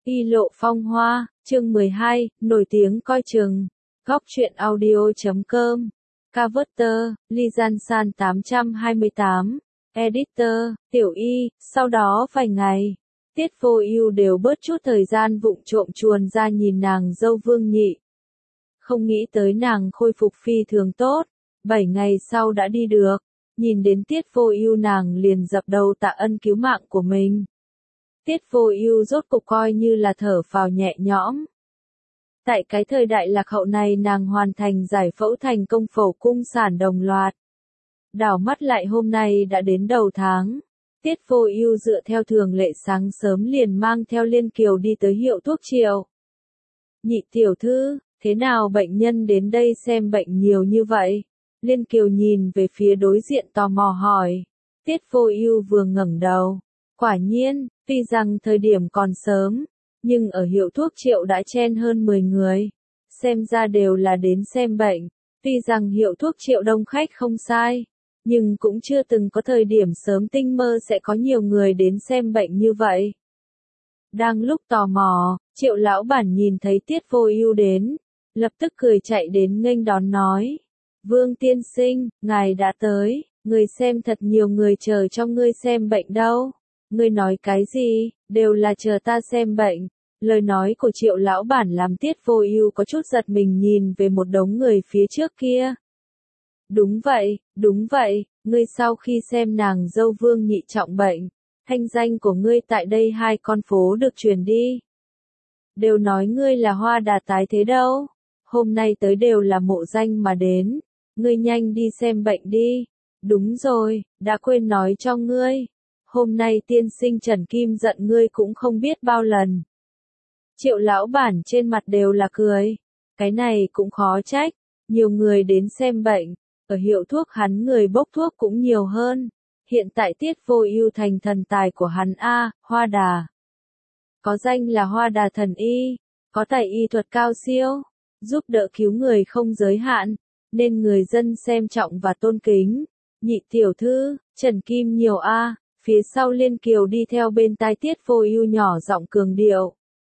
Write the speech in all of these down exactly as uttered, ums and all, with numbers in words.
Y lộ phong hoa, chương mười hai, nổi tiếng coi chừng. Góc truyện audio chấm com. Cover, Ly Gian San tám trăm hai mươi tám. Editor, Tiểu Y. Sau đó vài ngày, Tiết Vô Ưu đều bớt chút thời gian vụng trộm chuồn ra nhìn nàng dâu Vương Nhị. Không nghĩ tới nàng khôi phục phi thường tốt, bảy ngày sau đã đi được. Nhìn đến Tiết Vô Ưu nàng liền dập đầu tạ ân cứu mạng của mình. Tiết Vô Ưu rốt cục coi như là thở phào nhẹ nhõm. Tại cái thời đại lạc hậu này nàng hoàn thành giải phẫu thành công phẫu cung sản đồng loạt. Đảo mắt lại hôm nay đã đến đầu tháng. Tiết Vô Ưu dựa theo thường lệ sáng sớm liền mang theo Liên Kiều đi tới hiệu thuốc Triệu. Nhị tiểu thư, thế nào bệnh nhân đến đây xem bệnh nhiều như vậy? Liên Kiều nhìn về phía đối diện tò mò hỏi. Tiết Vô Ưu vừa ngẩng đầu. Quả nhiên, tuy rằng thời điểm còn sớm, nhưng ở hiệu thuốc Triệu đã chen hơn mười người. Xem ra đều là đến xem bệnh. Tuy rằng hiệu thuốc Triệu đông khách không sai, nhưng cũng chưa từng có thời điểm sớm tinh mơ sẽ có nhiều người đến xem bệnh như vậy. Đang lúc tò mò, Triệu lão bản nhìn thấy Tiết Vô Ưu đến, lập tức cười chạy đến nghênh đón nói. Vương tiên sinh, ngài đã tới, người xem thật nhiều người chờ cho ngươi xem bệnh đâu. Ngươi nói cái gì, đều là chờ ta xem bệnh. Lời nói của Triệu lão bản làm Tiết Vô Ưu có chút giật mình nhìn về một đống người phía trước kia. Đúng vậy, đúng vậy, ngươi sau khi xem nàng dâu Vương Nhị trọng bệnh, thanh danh của ngươi tại đây hai con phố được truyền đi. Đều nói ngươi là hoa đà tái thế đâu, hôm nay tới đều là mộ danh mà đến, ngươi nhanh đi xem bệnh đi. Đúng rồi, đã quên nói cho ngươi. Hôm nay tiên sinh Trần Kim giận ngươi cũng không biết bao lần. Triệu lão bản trên mặt đều là cười. Cái này cũng khó trách. Nhiều người đến xem bệnh. Ở hiệu thuốc hắn người bốc thuốc cũng nhiều hơn. Hiện tại Tiết Vô Ưu thành thần tài của hắn A, Hoa Đà. Có danh là Hoa Đà thần y. Có tài y thuật cao siêu. Giúp đỡ cứu người không giới hạn. Nên người dân xem trọng và tôn kính. Nhị tiểu thư, Trần Kim nhiều A. Phía sau Liên Kiều đi theo bên tai Tiết Vô Ưu nhỏ giọng cường điệu.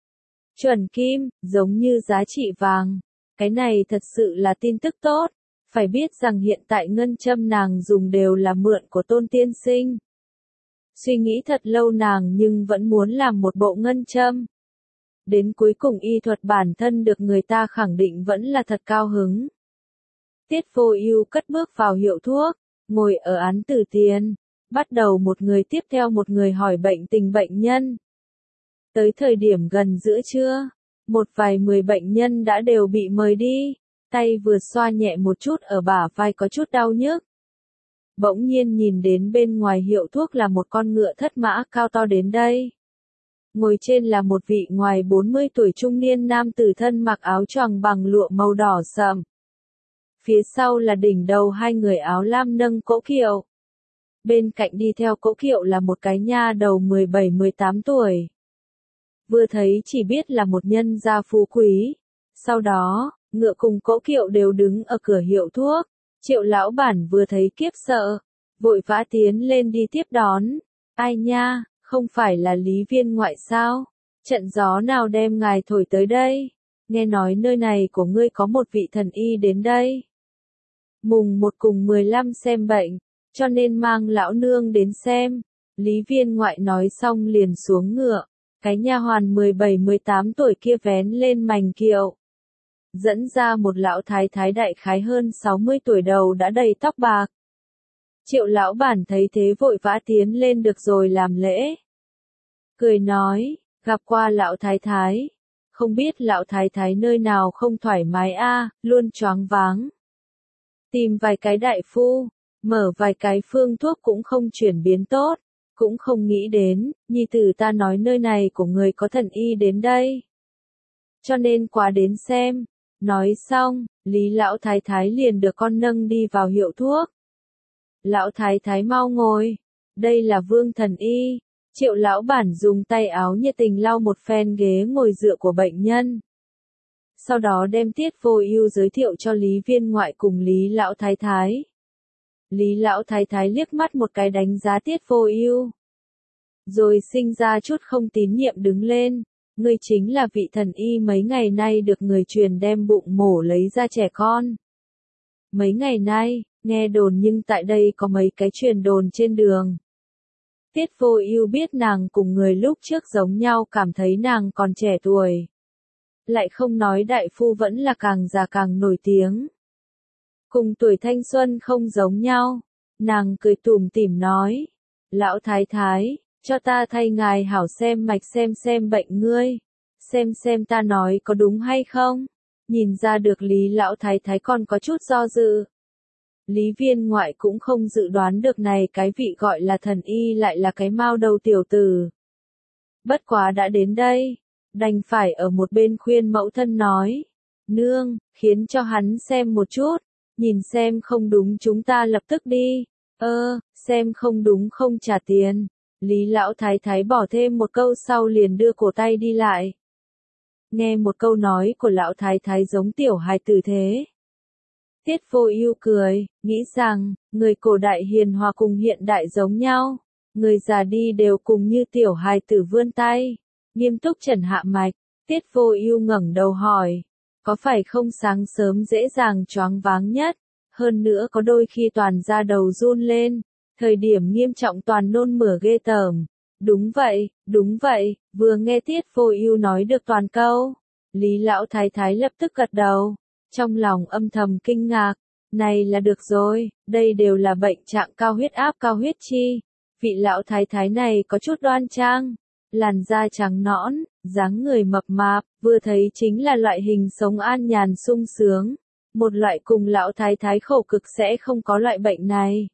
Chuẩn kim, giống như giá trị vàng. Cái này thật sự là tin tức tốt. Phải biết rằng hiện tại ngân châm nàng dùng đều là mượn của Tôn tiên sinh. Suy nghĩ thật lâu nàng nhưng vẫn muốn làm một bộ ngân châm. Đến cuối cùng y thuật bản thân được người ta khẳng định vẫn là thật cao hứng. Tiết Vô Ưu cất bước vào hiệu thuốc, ngồi ở án tử tiền. Bắt đầu một người tiếp theo một người hỏi bệnh tình bệnh nhân. Tới thời điểm gần giữa trưa, một vài mười bệnh nhân đã đều bị mời đi, tay vừa xoa nhẹ một chút ở bả vai có chút đau nhức. Bỗng nhiên nhìn đến bên ngoài hiệu thuốc là một con ngựa thất mã cao to đến đây. Ngồi trên là một vị ngoài bốn mươi tuổi trung niên nam tử thân mặc áo choàng bằng lụa màu đỏ sậm. Phía sau là đỉnh đầu hai người áo lam nâng cỗ kiệu. Bên cạnh đi theo cỗ kiệu là một cái nha đầu mười bảy mười tám tuổi. Vừa thấy chỉ biết là một nhân gia phú quý. Sau đó, ngựa cùng cỗ kiệu đều đứng ở cửa hiệu thuốc. Triệu lão bản vừa thấy kiếp sợ, vội vã tiến lên đi tiếp đón. Ai nha, không phải là Lý Viên ngoại sao? Trận gió nào đem ngài thổi tới đây? Nghe nói nơi này của ngươi có một vị thần y đến đây. Mùng một cùng mười lăm xem bệnh, cho nên mang lão nương đến xem. Lý Viên ngoại nói xong liền xuống ngựa. Cái nha hoàn mười bảy mười tám tuổi kia vén lên mành kiệu. Dẫn ra một lão thái thái đại khái hơn sáu mươi tuổi đầu đã đầy tóc bạc. Triệu lão bản thấy thế vội vã tiến lên được rồi làm lễ. Cười nói, gặp qua lão thái thái. Không biết lão thái thái nơi nào không thoải mái a, luôn choáng váng. Tìm vài cái đại phu, mở vài cái phương thuốc cũng không chuyển biến tốt. Cũng không nghĩ đến, nhi tử ta nói nơi này của người có thần y đến đây. Cho nên qua đến xem. Nói xong, Lý lão thái thái liền được con nâng đi vào hiệu thuốc. Lão thái thái mau ngồi. Đây là Vương thần y. Triệu lão bản dùng tay áo nhiệt tình lau một phen ghế ngồi dựa của bệnh nhân. Sau đó đem Tiết Vô Ưu giới thiệu cho Lý Viên ngoại cùng Lý lão thái thái. Lý lão thái thái liếc mắt một cái đánh giá Tiết Vô Ưu. Rồi sinh ra chút không tín nhiệm đứng lên. ngươi chính là vị thần y mấy ngày nay được người truyền đem bụng mổ lấy ra trẻ con. Mấy ngày nay, nghe đồn nhưng tại đây có mấy cái truyền đồn trên đường. Tiết Vô Ưu biết nàng cùng người lúc trước giống nhau, cảm thấy nàng còn trẻ tuổi. Lại không nói đại phu vẫn là càng già càng nổi tiếng. Cùng tuổi thanh xuân không giống nhau, nàng cười tủm tỉm nói, lão thái thái, cho ta thay ngài hảo xem mạch xem xem bệnh ngươi, xem xem ta nói có đúng hay không. Nhìn ra được Lý lão thái thái còn có chút do dự. Lý Viên Ngoại cũng không dự đoán được này cái vị gọi là thần y lại là cái mao đầu tiểu tử. Bất quá đã đến đây, đành phải ở một bên khuyên mẫu thân nói, nương, khiến cho hắn xem một chút, nhìn xem không đúng chúng ta lập tức đi, ơ, xem không đúng không trả tiền. Lý lão thái thái bỏ thêm một câu sau liền đưa cổ tay đi lại. Nghe một câu nói của lão thái thái giống tiểu hài tử thế. Tiết Vô Ưu cười, nghĩ rằng, người cổ đại hiền hòa cùng hiện đại giống nhau, người già đi đều cùng như tiểu hài tử vươn tay, nghiêm túc trần hạ mạch. Tiết Vô Ưu ngẩng đầu hỏi, có phải không sáng sớm dễ dàng choáng váng nhất, hơn nữa có đôi khi toàn da đầu run lên, thời điểm nghiêm trọng toàn nôn mửa ghê tởm. Đúng vậy, đúng vậy, vừa nghe Tiết Vô Ưu nói được toàn câu, Lý lão thái thái lập tức gật đầu, trong lòng âm thầm kinh ngạc, này là được rồi, đây đều là bệnh trạng cao huyết áp cao huyết chi. Vị lão thái thái này có chút đoan trang, làn da trắng nõn, dáng người mập mạp, vừa thấy chính là loại hình sống an nhàn sung sướng, một loại cùng lão thái thái khổ cực sẽ không có loại bệnh này.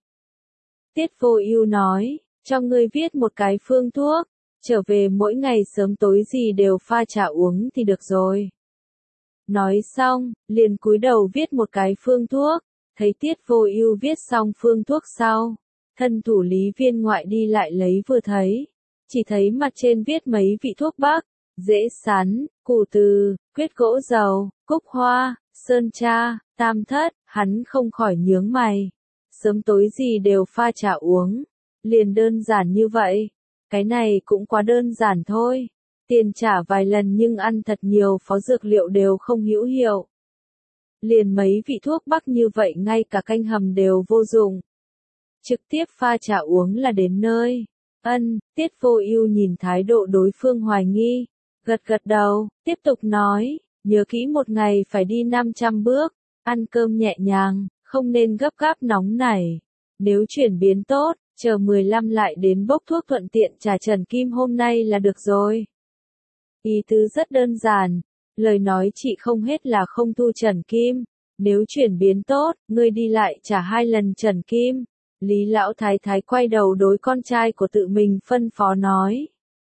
Tiết Vô Ưu nói, cho ngươi viết một cái phương thuốc, trở về mỗi ngày sớm tối gì đều pha trà uống thì được rồi. Nói xong, liền cúi đầu viết một cái phương thuốc, thấy Tiết Vô Ưu viết xong phương thuốc sau, thân thủ Lý Viên Ngoại đi lại lấy vừa thấy, chỉ thấy mặt trên viết mấy vị thuốc bắc, dễ sắn, củ từ, quyết gỗ dầu, cúc hoa, sơn tra, tam thất, hắn không khỏi nhướng mày. Sớm tối gì đều pha trà uống, liền đơn giản như vậy, cái này cũng quá đơn giản thôi. Tiền trả vài lần nhưng ăn thật nhiều phó dược liệu đều không hữu hiệu. Liền mấy vị thuốc bắc như vậy ngay cả canh hầm đều vô dụng. Trực tiếp pha trà uống là đến nơi. Ân, Tiết Vô Ưu nhìn thái độ đối phương hoài nghi, gật gật đầu, tiếp tục nói, nhớ kỹ một ngày phải đi năm trăm bước, ăn cơm nhẹ nhàng, không nên gấp gáp nóng nảy. Nếu chuyển biến tốt, chờ mười lăm lại đến bốc thuốc thuận tiện trà trần kim hôm nay là được rồi. Ý tứ rất đơn giản, lời nói chị không hết là không thu trần kim, nếu chuyển biến tốt, ngươi đi lại trả hai lần trần kim. Lý lão thái thái quay đầu đối con trai của tự mình phân phó nói.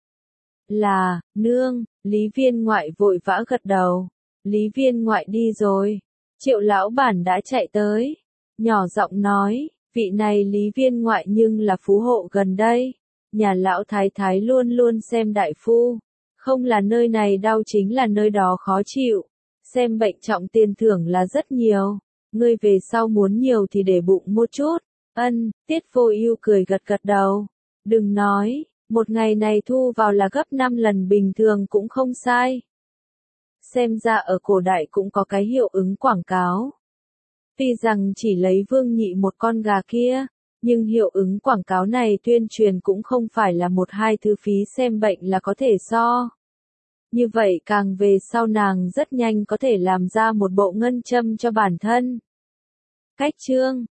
Là, nương, Lý Viên Ngoại vội vã gật đầu. Lý Viên Ngoại đi rồi. Triệu lão bản đã chạy tới. Nhỏ giọng nói, vị này Lý Viên Ngoại nhưng là phú hộ gần đây. Nhà lão thái thái luôn luôn xem đại phu. Không là nơi này đau chính là nơi đó khó chịu. Xem bệnh trọng tiền thưởng là rất nhiều. Ngươi về sau muốn nhiều thì để bụng một chút. Ân, Tiết Vô Ưu cười gật gật đầu. Đừng nói, một ngày này thu vào là gấp năm lần bình thường cũng không sai. Xem ra ở cổ đại cũng có cái hiệu ứng quảng cáo. Tuy rằng chỉ lấy Vương Nhị một con gà kia, nhưng hiệu ứng quảng cáo này tuyên truyền cũng không phải là một hai thứ phí xem bệnh là có thể so. Như vậy càng về sau nàng rất nhanh có thể làm ra một bộ ngân châm cho bản thân. Cách chương